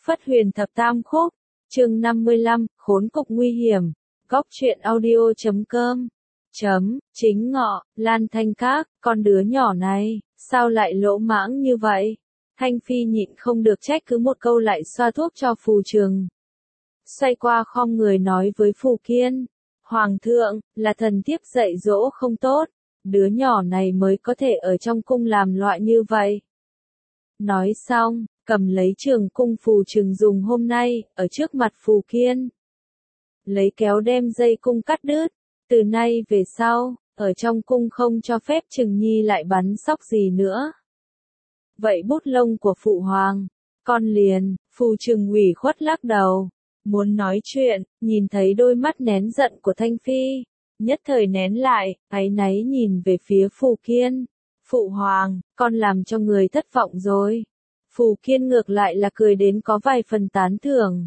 Phất Huyền Thập Tam Khúc, chương 55, khốn cục nguy hiểm, góc truyện audio.com. Chính Ngọ, Lan Thanh Các, con đứa nhỏ này, sao lại lỗ mãng như vậy? Thanh Phi nhịn không được trách cứ một câu lại xoa thuốc cho Phù Trừng. Xoay qua khom người nói với Phù Kiên, Hoàng thượng, là thần thiếp dạy dỗ không tốt, đứa nhỏ này mới có thể ở trong cung làm loại như vậy. Nói xong, cầm lấy trường cung Phù Trừng dùng hôm nay, ở trước mặt Phù Kiên. Lấy kéo đem dây cung cắt đứt, từ nay về sau, ở trong cung không cho phép Trừng Nhi lại bắn sóc gì nữa. Vậy bút lông của Phụ Hoàng, con liền, Phù Trừng ủy khuất lắc đầu, muốn nói chuyện, nhìn thấy đôi mắt nén giận của Thanh Phi, nhất thời nén lại, áy náy nhìn về phía Phù Kiên. Phụ Hoàng, con làm cho người thất vọng rồi. Phù Kiên ngược lại là cười đến có vài phần tán thưởng.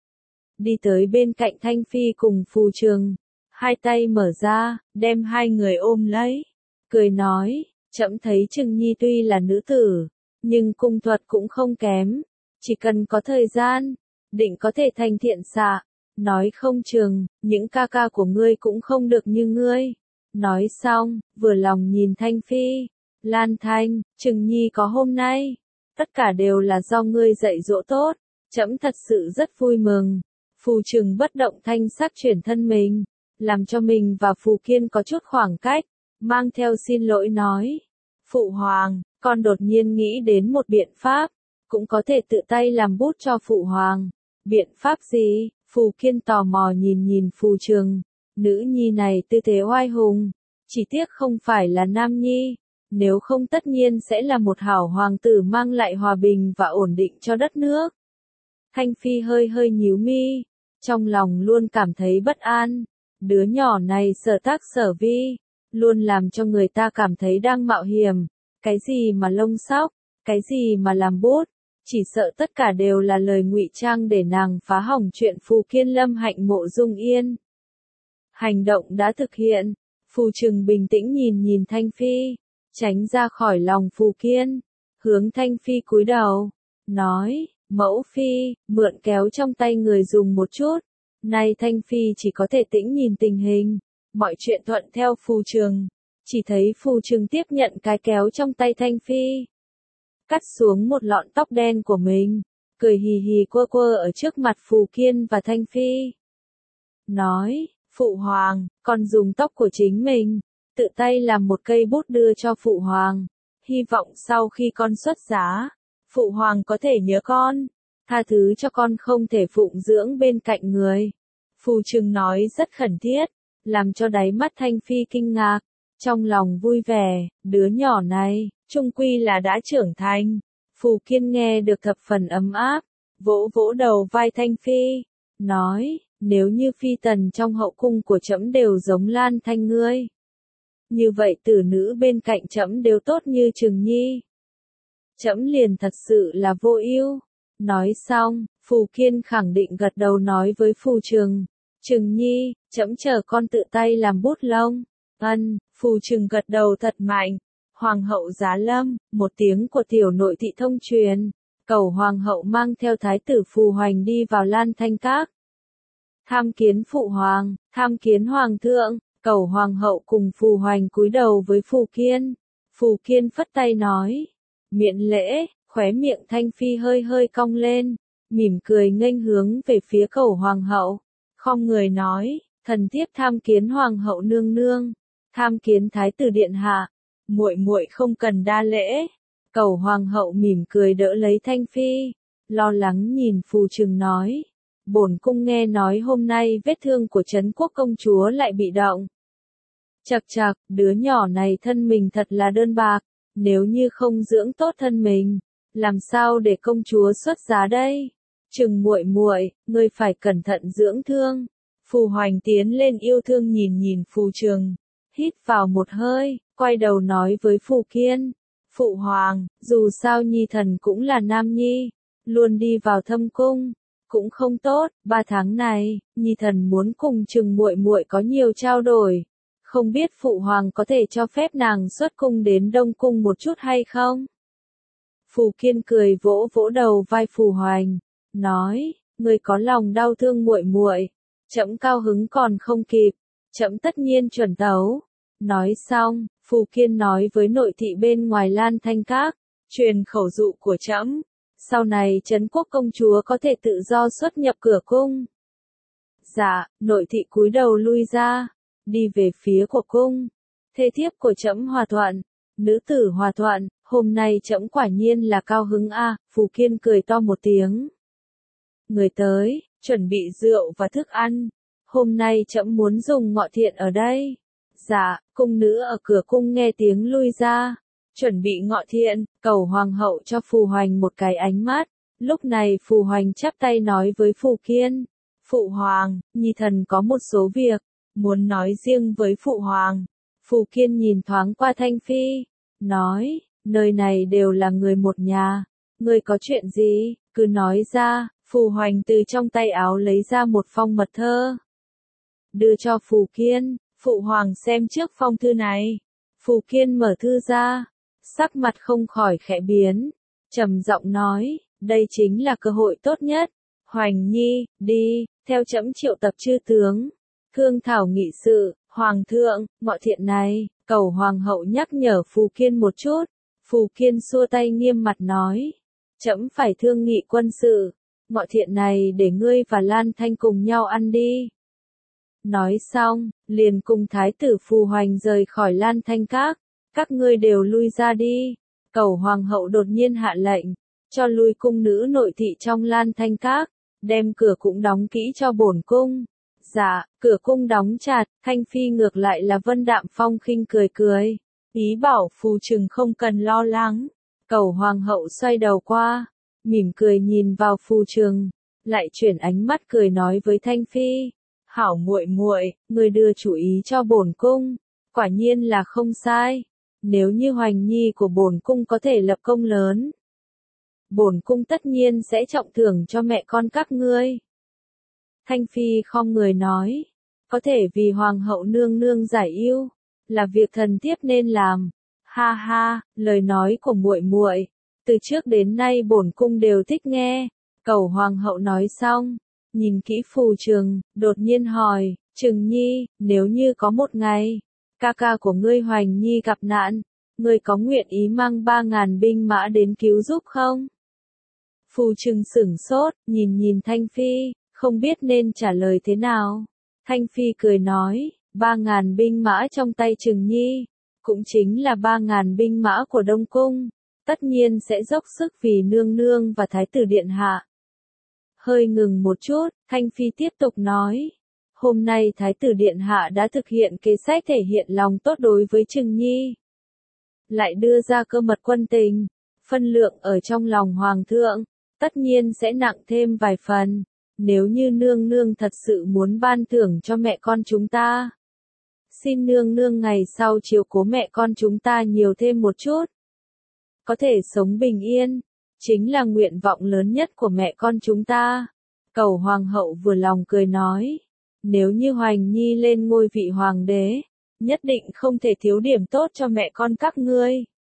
Đi tới bên cạnh Thanh Phi cùng Phù Trừng, hai tay mở ra, đem hai người ôm lấy, cười nói, trẫm thấy Trừng Nhi tuy là nữ tử, nhưng cung thuật cũng không kém, chỉ cần có thời gian, định có thể thành thiện xạ, nói không chừng, những ca ca của ngươi cũng không được như ngươi. Nói xong, vừa lòng nhìn Thanh Phi, Lan Thanh, Trừng Nhi có hôm nay, tất cả đều là do ngươi dạy dỗ tốt, trẫm thật sự rất vui mừng. Phù Trừng bất động thanh sắc chuyển thân mình, làm cho mình và Phù Kiên có chút khoảng cách, mang theo xin lỗi nói, Phụ Hoàng, con đột nhiên nghĩ đến một biện pháp, cũng có thể tự tay làm bút cho Phụ Hoàng. Biện pháp gì? Phù Kiên tò mò nhìn Phù Trừng, nữ nhi này tư thế oai hùng, chỉ tiếc không phải là nam nhi, nếu không tất nhiên sẽ là một hảo hoàng tử mang lại hòa bình và ổn định cho đất nước. Thanh Phi hơi nhíu mi, trong lòng luôn cảm thấy bất an, đứa nhỏ này sở tác sở vi, luôn làm cho người ta cảm thấy đang mạo hiểm, cái gì mà lông sóc, cái gì mà làm bút, chỉ sợ tất cả đều là lời ngụy trang để nàng phá hỏng chuyện Phù Kiên lâm hạnh Mộ Dung Yên. Hành động đã thực hiện, Phù Trừng bình tĩnh nhìn Thanh Phi, tránh ra khỏi lòng Phù Kiên, hướng Thanh Phi cúi đầu, nói, mẫu phi, mượn kéo trong tay người dùng một chút. Nay Thanh Phi chỉ có thể tĩnh nhìn tình hình, mọi chuyện thuận theo Phù Trừng, chỉ thấy Phù Trừng tiếp nhận cái kéo trong tay Thanh Phi, cắt xuống một lọn tóc đen của mình, cười hì hì quơ ở trước mặt Phù Kiên và Thanh Phi. Nói, Phụ Hoàng, con dùng tóc của chính mình, tự tay làm một cây bút đưa cho Phụ Hoàng, hy vọng sau khi con xuất giá, Phụ Hoàng có thể nhớ con, tha thứ cho con không thể phụng dưỡng bên cạnh người. Phù Trừng nói rất khẩn thiết, làm cho đáy mắt Thanh Phi kinh ngạc, trong lòng vui vẻ, đứa nhỏ này, chung quy là đã trưởng thành. Phù Kiên nghe được thập phần ấm áp, vỗ đầu vai Thanh Phi, nói, nếu như phi tần trong hậu cung của trẫm đều giống Lan Thanh ngươi, như vậy tử nữ bên cạnh trẫm đều tốt như Trừng Nhi, trẫm liền thật sự là vô ưu. Nói xong, Phù Kiên khẳng định gật đầu nói với Phù Trừng, Trừng Nhi, trẫm chờ con tự tay làm bút lông. Phù Trừng gật đầu thật mạnh. Hoàng hậu giá lâm, một tiếng của tiểu nội thị thông truyền, cầu hoàng hậu mang theo thái tử Phù Hoành đi vào Lan Thanh Các. Tham kiến Phụ Hoàng, tham kiến Hoàng thượng, cầu hoàng hậu cùng Phù Hoành cúi đầu với Phù Kiên. Phù Kiên phất tay nói, miễn lễ, khóe miệng Thanh Phi hơi cong lên, mỉm cười nghênh hướng về phía cầu hoàng hậu, khom người nói, thần thiếp tham kiến hoàng hậu nương nương, tham kiến thái tử điện hạ. Muội không cần đa lễ. Cầu hoàng hậu mỉm cười đỡ lấy Thanh Phi, lo lắng nhìn Phù Trừng nói, bổn cung nghe nói hôm nay vết thương của Trấn Quốc công chúa lại bị động. Chậc, đứa nhỏ này thân mình thật là đơn bạc, nếu như không dưỡng tốt thân mình, làm sao để công chúa xuất giá đây? Trừng muội, ngươi phải cẩn thận dưỡng thương. Phù Hoành tiến lên yêu thương nhìn Phù Trừng, hít vào một hơi, quay đầu nói với Phù Kiên, Phụ Hoàng, dù sao Nhi thần cũng là nam nhi, luôn đi vào thâm cung, cũng không tốt, 3 tháng này, Nhi thần muốn cùng Trừng muội có nhiều trao đổi, không biết Phụ Hoàng có thể cho phép nàng xuất cung đến Đông cung một chút hay không? Phù Kiên cười vỗ đầu vai Phù Hoành, nói, người có lòng đau thương muội muội, trẫm cao hứng còn không kịp, trẫm tất nhiên chuẩn tấu. Nói xong, Phù Kiên nói với nội thị bên ngoài Lan Thanh Các, truyền khẩu dụ của trẫm, sau này Trấn Quốc công chúa có thể tự do xuất nhập cửa cung. Dạ, nội thị cúi đầu lui ra, đi về phía của cung. Thê thiếp của trẫm hòa thuận, nữ tử hòa thuận, hôm nay trẫm quả nhiên là cao hứng a. Phù Kiên cười to một tiếng. Người tới, chuẩn bị rượu và thức ăn. Hôm nay trẫm muốn dùng ngọ thiện ở đây. Dạ, cung nữ ở cửa cung nghe tiếng lui ra. Chuẩn bị ngọ thiện, cầu hoàng hậu cho Phù Hoành một cái ánh mắt. Lúc này Phù Hoành chắp tay nói với Phù Kiên. Phụ hoàng, nhi thần có một số việc, muốn nói riêng với Phụ hoàng. Phù Kiên nhìn thoáng qua Thanh Phi, nói, nơi này đều là người một nhà, ngươi có chuyện gì, cứ nói ra. Phù Hoành từ trong tay áo lấy ra một phong mật thơ. Đưa cho Phù Kiên, Phụ hoàng xem trước phong thư này. Phù Kiên mở thư ra, sắc mặt không khỏi khẽ biến, trầm giọng nói, đây chính là cơ hội tốt nhất. Hoành nhi, đi, theo trẫm triệu tập chư tướng, thương thảo nghị sự. Hoàng thượng, ngọ thiện này, cầu hoàng hậu nhắc nhở Phù Kiên một chút. Phù Kiên xua tay nghiêm mặt nói, trẫm phải thương nghị quân sự, ngọ thiện này để ngươi và Lan Thanh cùng nhau ăn đi. Nói xong, liền cùng thái tử Phù Hoành rời khỏi Lan Thanh các ngươi đều lui ra đi. Cầu hoàng hậu đột nhiên hạ lệnh, cho lui cung nữ nội thị trong Lan Thanh các, đem cửa cũng đóng kỹ cho bổn cung. Dạ, cửa cung đóng chặt, Thanh Phi ngược lại là Vân Đạm Phong khinh cười cười, ý bảo Phù Trừng không cần lo lắng. Cầu hoàng hậu xoay đầu qua, mỉm cười nhìn vào Phù Trừng, lại chuyển ánh mắt cười nói với Thanh Phi, hảo muội muội, người đưa chủ ý cho bổn cung, quả nhiên là không sai. Nếu như Hoành nhi của bổn cung có thể lập công lớn, bổn cung tất nhiên sẽ trọng thưởng cho mẹ con các ngươi. Thanh Phi khom người nói, có thể vì hoàng hậu nương nương giải ưu, là việc thần thiếp nên làm. Ha ha, lời nói của muội muội, từ trước đến nay bổn cung đều thích nghe. Cầu hoàng hậu nói xong, nhìn kỹ Phù Trừng, đột nhiên hỏi, Trừng nhi, nếu như có một ngày, ca ca của ngươi Hoành nhi gặp nạn, ngươi có nguyện ý mang 3.000 binh mã đến cứu giúp không? Phù Trừng sửng sốt, nhìn Thanh Phi, không biết nên trả lời thế nào. Thanh Phi cười nói, 3.000 binh mã trong tay Trừng nhi, cũng chính là 3.000 binh mã của Đông Cung, tất nhiên sẽ dốc sức vì nương nương và thái tử điện hạ. Hơi ngừng một chút, Thanh Phi tiếp tục nói, hôm nay thái tử điện hạ đã thực hiện kế sách thể hiện lòng tốt đối với Trừng nhi, lại đưa ra cơ mật quân tình, phân lượng ở trong lòng hoàng thượng, tất nhiên sẽ nặng thêm vài phần. Nếu như nương nương thật sự muốn ban thưởng cho mẹ con chúng ta, xin nương nương ngày sau chiếu cố mẹ con chúng ta nhiều thêm một chút, có thể sống bình yên, chính là nguyện vọng lớn nhất của mẹ con chúng ta. Cầu hoàng hậu vừa lòng cười nói, nếu như Hoành nhi lên ngôi vị hoàng đế, nhất định không thể thiếu điểm tốt cho mẹ con các ngươi.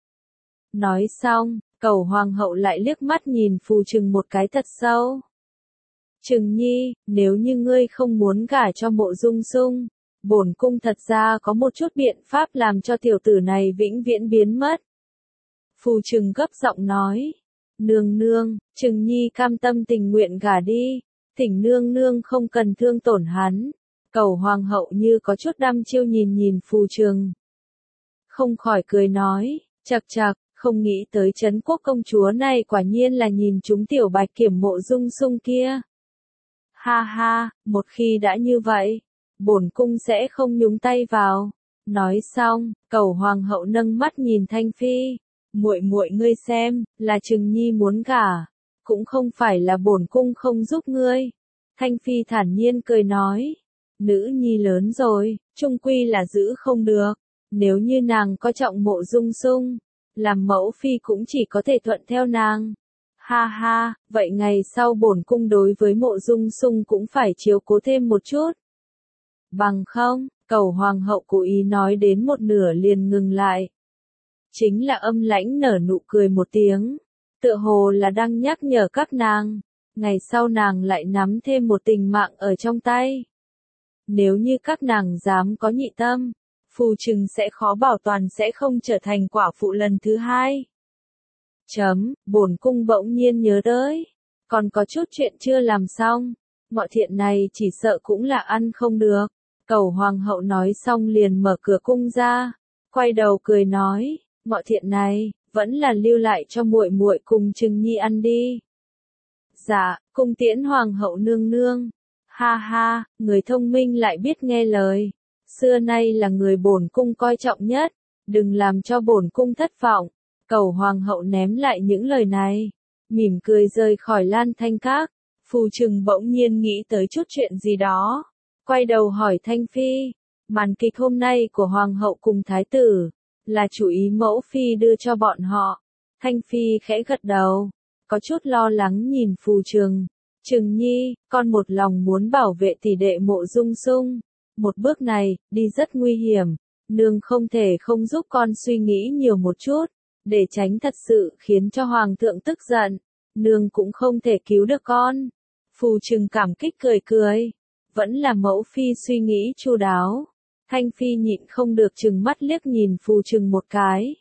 Nói xong, cầu hoàng hậu lại liếc mắt nhìn Phù Trừng một cái thật sâu. Trừng nhi, nếu như ngươi không muốn gả cho Mộ Dung Sung, bổn cung thật ra có một chút biện pháp làm cho tiểu tử này vĩnh viễn biến mất. Phù Trừng gấp giọng nói, nương nương, Trừng nhi cam tâm tình nguyện gả đi, thỉnh nương nương không cần thương tổn hắn. Cầu hoàng hậu như có chút đăm chiêu nhìn Phù Trừng, không khỏi cười nói, chậc chậc, không nghĩ tới Trấn Quốc công chúa này quả nhiên là nhìn chúng tiểu bạch kiểm Mộ Dung Sung kia. Ha ha, một khi đã như vậy, bổn cung sẽ không nhúng tay vào. Nói xong, cầu hoàng hậu nâng mắt nhìn Thanh Phi, muội muội ngươi xem, là Trừng nhi muốn gả, cũng không phải là bổn cung không giúp ngươi. Thanh Phi thản nhiên cười nói, nữ nhi lớn rồi, chung quy là giữ không được, nếu như nàng có trọng Mộ Dung Sung, làm mẫu phi cũng chỉ có thể thuận theo nàng. Ha ha, vậy ngày sau bổn cung đối với Mộ Dung Sung cũng phải chiếu cố thêm một chút. Bằng không, cầu hoàng hậu cố ý nói đến một nửa liền ngừng lại. Chính là âm lãnh nở nụ cười một tiếng, tựa hồ là đang nhắc nhở các nàng, ngày sau nàng lại nắm thêm một tình mạng ở trong tay. Nếu như các nàng dám có nhị tâm, phù trừng sẽ khó bảo toàn sẽ không trở thành quả phụ lần thứ hai. Bổn cung bỗng nhiên nhớ tới, còn có chút chuyện chưa làm xong, mọi thiện này chỉ sợ cũng là ăn không được. Cẩu hoàng hậu nói xong liền mở cửa cung ra, quay đầu cười nói, mọi thiện này vẫn là lưu lại cho muội muội cùng Trừng Nhi ăn đi. Dạ, cung tiễn hoàng hậu nương nương. Ha ha, người thông minh lại biết nghe lời. Xưa nay là người bổn cung coi trọng nhất, đừng làm cho bổn cung thất vọng. Cẩu hoàng hậu ném lại những lời này, mỉm cười rời khỏi Lan Thanh Các. Phù Trừng bỗng nhiên nghĩ tới chút chuyện gì đó, quay đầu hỏi Thanh Phi, màn kịch hôm nay của hoàng hậu cùng thái tử, là chủ ý mẫu phi đưa cho bọn họ. Thanh Phi khẽ gật đầu, có chút lo lắng nhìn Phù Trừng. Trừng Nhi, con một lòng muốn bảo vệ tỷ đệ Mộ Dung Sung. Một bước này, đi rất nguy hiểm. Nương không thể không giúp con suy nghĩ nhiều một chút, để tránh thật sự khiến cho Hoàng thượng tức giận. Nương cũng không thể cứu được con. Phù Trừng cảm kích cười cười. Vẫn là mẫu phi suy nghĩ chu đáo. Thanh Phi nhịn không được trừng mắt liếc nhìn Phù Trừng một cái.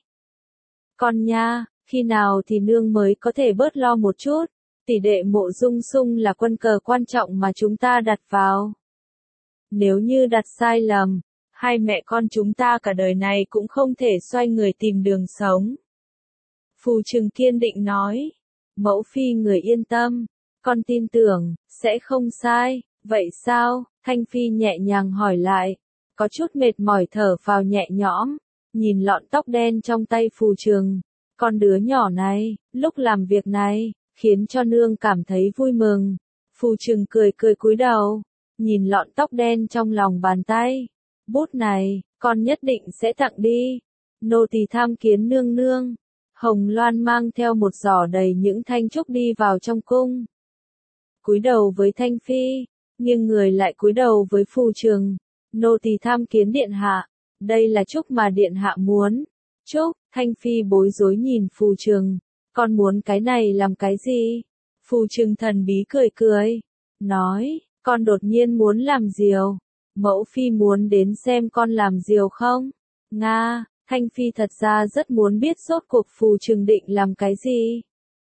Con nha, khi nào thì nương mới có thể bớt lo một chút. Tỷ đệ Mộ Dung Sung là quân cờ quan trọng mà chúng ta đặt vào. Nếu như đặt sai lầm, hai mẹ con chúng ta cả đời này cũng không thể xoay người tìm đường sống. Phù Trừng kiên định nói. Mẫu phi người yên tâm, con tin tưởng, sẽ không sai. Vậy sao? Thanh Phi nhẹ nhàng hỏi lại. Có chút mệt mỏi thở phào nhẹ nhõm, nhìn lọn tóc đen trong tay Phù Trừng. Con đứa nhỏ này, lúc làm việc này, khiến cho nương cảm thấy vui mừng. Phù Trừng cười cười cúi đầu, nhìn lọn tóc đen trong lòng bàn tay. Bút này, con nhất định sẽ tặng đi. Nô tỳ tham kiến nương nương. Hồng Loan mang theo một giỏ đầy những thanh trúc đi vào trong cung. Cúi đầu với Thanh Phi, nghiêng người lại cúi đầu với Phù Trừng. Nô tỳ tham kiến điện hạ. Đây là trúc mà điện hạ muốn. Trúc, Thanh Phi bối rối nhìn Phù Trừng. Con muốn cái này làm cái gì? Phù Trừng thần bí cười cười. Nói, con đột nhiên muốn làm diều. Mẫu phi muốn đến xem con làm diều không? Nga, Thanh Phi thật ra rất muốn biết rốt cuộc Phù Trừng định làm cái gì.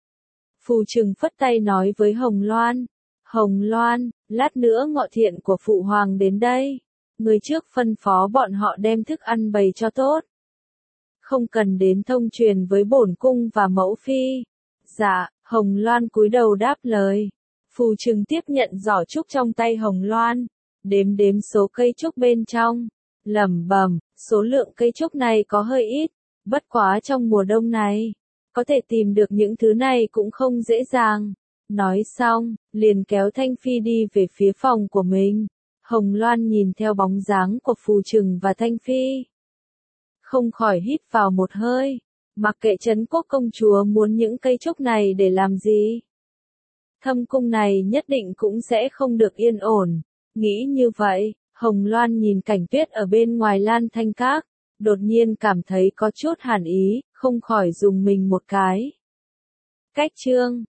Phù Trừng phất tay nói với Hồng Loan. Hồng Loan, lát nữa ngọ thiện của Phụ Hoàng đến đây. Người trước phân phó bọn họ đem thức ăn bày cho tốt. Không cần đến thông truyền với bổn cung và mẫu phi. Dạ, Hồng Loan cúi đầu đáp lời. Phù Trừng tiếp nhận giỏ trúc trong tay Hồng Loan, đếm số cây trúc bên trong, lẩm bẩm, số lượng cây trúc này có hơi ít, bất quá trong mùa đông này, có thể tìm được những thứ này cũng không dễ dàng. Nói xong, liền kéo Thanh Phi đi về phía phòng của mình. Hồng Loan nhìn theo bóng dáng của Phù Trừng và Thanh Phi, không khỏi hít vào một hơi, mặc kệ Trấn Quốc công chúa muốn những cây trúc này để làm gì. Thâm cung này nhất định cũng sẽ không được yên ổn. Nghĩ như vậy, Hồng Loan nhìn cảnh tuyết ở bên ngoài Lan Thanh Các, đột nhiên cảm thấy có chút hàn ý, không khỏi dùng mình một cái. Cách chương